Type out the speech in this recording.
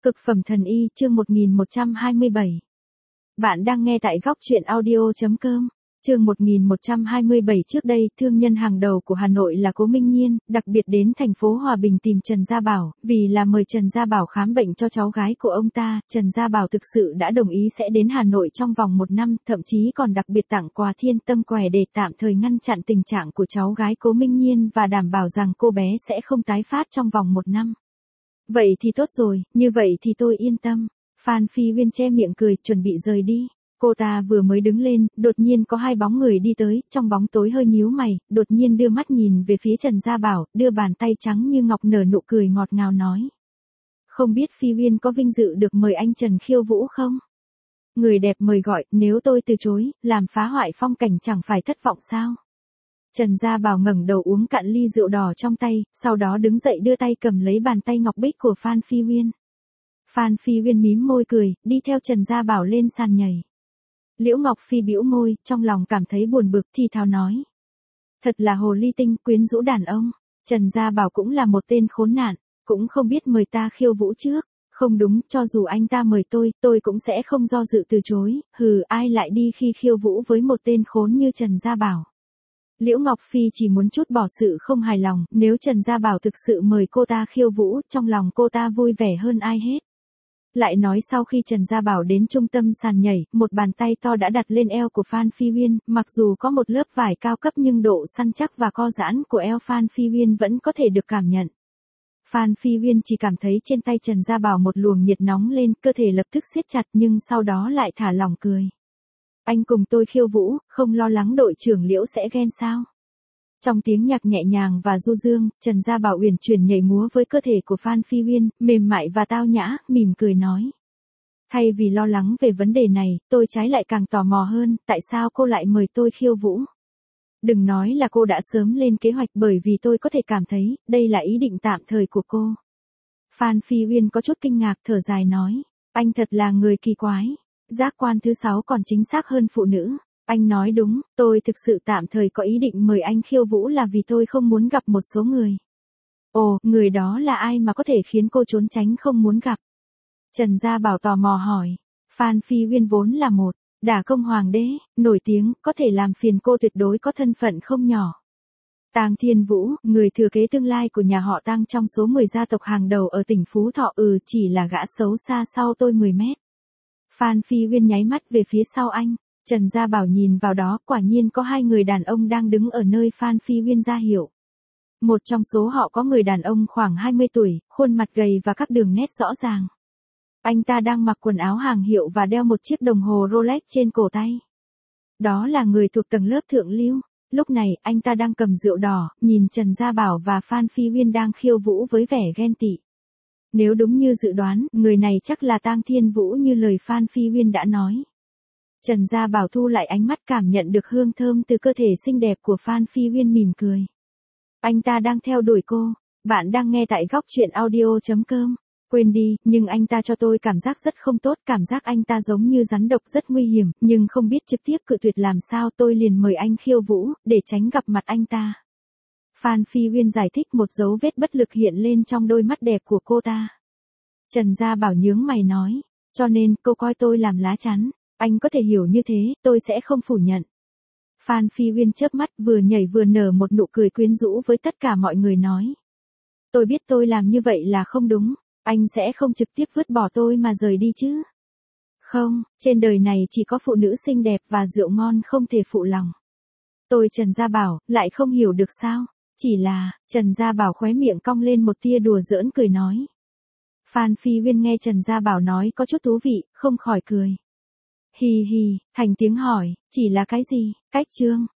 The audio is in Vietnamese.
Cực phẩm thần y chương 1127. Bạn đang nghe tại góc truyện audio.com. Chương 1127. Trước đây, thương nhân hàng đầu của Hà Nội là Cố Minh Nhiên, đặc biệt đến thành phố Hòa Bình tìm Trần Gia Bảo, vì là mời Trần Gia Bảo khám bệnh cho cháu gái của ông ta. Trần Gia Bảo thực sự đã đồng ý sẽ đến Hà Nội trong vòng 1 năm, thậm chí còn đặc biệt tặng quà Thiên Tâm Què để tạm thời ngăn chặn tình trạng của cháu gái Cố Minh Nhiên và đảm bảo rằng cô bé sẽ không tái phát trong vòng 1 năm. Vậy thì tốt rồi, như vậy thì tôi yên tâm. Phan Phi Uyên che miệng cười, chuẩn bị rời đi. Cô ta vừa mới đứng lên, đột nhiên có 2 bóng người đi tới, trong bóng tối hơi nhíu mày, đột nhiên đưa mắt nhìn về phía Trần Gia Bảo, đưa bàn tay trắng như ngọc nở nụ cười ngọt ngào nói. Không biết Phi Uyên có vinh dự được mời anh Trần khiêu vũ không? Người đẹp mời gọi, nếu tôi từ chối, làm phá hoại phong cảnh chẳng phải thất vọng sao? Trần Gia Bảo ngẩng đầu uống cạn ly rượu đỏ trong tay, sau đó đứng dậy đưa tay cầm lấy bàn tay ngọc bích của Phan Phi Uyên. Phan Phi Uyên mím môi cười, đi theo Trần Gia Bảo lên sàn nhảy. Liễu Ngọc Phi bĩu môi, trong lòng cảm thấy buồn bực thì thào nói. Thật là hồ ly tinh, quyến rũ đàn ông. Trần Gia Bảo cũng là một tên khốn nạn, cũng không biết mời ta khiêu vũ trước. Không đúng, cho dù anh ta mời tôi cũng sẽ không do dự từ chối, ai lại đi khi khiêu vũ với một tên khốn như Trần Gia Bảo. Liễu Ngọc Phi chỉ muốn chút bỏ sự không hài lòng, nếu Trần Gia Bảo thực sự mời cô ta khiêu vũ, trong lòng cô ta vui vẻ hơn ai hết. Lại nói sau khi Trần Gia Bảo đến trung tâm sàn nhảy, một bàn tay to đã đặt lên eo của Phan Phi Uyên, mặc dù có một lớp vải cao cấp nhưng độ săn chắc và co giãn của eo Phan Phi Uyên vẫn có thể được cảm nhận. Phan Phi Uyên chỉ cảm thấy trên tay Trần Gia Bảo một luồng nhiệt nóng lên, cơ thể lập tức siết chặt nhưng sau đó lại thả lỏng cười. Anh cùng tôi khiêu vũ, không lo lắng đội trưởng Liễu sẽ ghen sao? Trong tiếng nhạc nhẹ nhàng và du dương, Trần Gia Bảo uyển chuyển nhảy múa với cơ thể của Phan Phi Uyên, mềm mại và tao nhã, mỉm cười nói. Thay vì lo lắng về vấn đề này, tôi trái lại càng tò mò hơn, tại sao cô lại mời tôi khiêu vũ? Đừng nói là cô đã sớm lên kế hoạch, bởi vì tôi có thể cảm thấy, đây là ý định tạm thời của cô. Phan Phi Uyên có chút kinh ngạc thở dài nói, anh thật là người kỳ quái. Giác quan thứ 6 còn chính xác hơn phụ nữ. Anh nói đúng, tôi thực sự tạm thời có ý định mời anh khiêu vũ là vì tôi không muốn gặp một số người. Ồ, người đó là ai mà có thể khiến cô trốn tránh không muốn gặp? Trần Gia Bảo tò mò hỏi. Phan Phi Uyên vốn là một đả công hoàng đế, nổi tiếng, có thể làm phiền cô tuyệt đối có thân phận không nhỏ. Tang Thiên Vũ, người thừa kế tương lai của nhà họ Tang trong số 10 gia tộc hàng đầu ở tỉnh Phú Thọ, chỉ là gã xấu xa sau tôi 10 mét. Phan Phi Uyên nháy mắt về phía sau anh. Trần Gia Bảo nhìn vào đó, quả nhiên có 2 người đàn ông đang đứng ở nơi Phan Phi Uyên ra hiệu. Một trong số họ có người đàn ông khoảng 20 tuổi, khuôn mặt gầy và các đường nét rõ ràng. Anh ta đang mặc quần áo hàng hiệu và đeo một chiếc đồng hồ Rolex trên cổ tay. Đó là người thuộc tầng lớp thượng lưu. Lúc này, anh ta đang cầm rượu đỏ, nhìn Trần Gia Bảo và Phan Phi Uyên đang khiêu vũ với vẻ ghen tị. Nếu đúng như dự đoán, người này chắc là Tang Thiên Vũ như lời Phan Phi Uyên đã nói. Trần Gia Bảo thu lại ánh mắt, cảm nhận được hương thơm từ cơ thể xinh đẹp của Phan Phi Uyên, mỉm cười. Anh ta đang theo đuổi cô. Bạn đang nghe tại góc truyện audio.com. Quên đi, nhưng anh ta cho tôi cảm giác rất không tốt, cảm giác anh ta giống như rắn độc rất nguy hiểm, nhưng không biết trực tiếp cự tuyệt làm sao, tôi liền mời anh khiêu vũ, để tránh gặp mặt anh ta. Phan Phi Uyên giải thích, một dấu vết bất lực hiện lên trong đôi mắt đẹp của cô ta. Trần Gia Bảo nhướng mày nói, cho nên cô coi tôi làm lá chắn. Anh có thể hiểu như thế, tôi sẽ không phủ nhận. Phan Phi Uyên chớp mắt, vừa nhảy vừa nở một nụ cười quyến rũ với tất cả mọi người nói. Tôi biết tôi làm như vậy là không đúng, anh sẽ không trực tiếp vứt bỏ tôi mà rời đi chứ. Không, trên đời này chỉ có phụ nữ xinh đẹp và rượu ngon không thể phụ lòng. Tôi Trần Gia Bảo, lại không hiểu được sao? Chỉ là, Trần Gia Bảo khóe miệng cong lên một tia đùa giỡn cười nói. Phan Phi Uyên nghe Trần Gia Bảo nói có chút thú vị, không khỏi cười. Hì hì, thành tiếng hỏi, chỉ là cái gì, cách chương.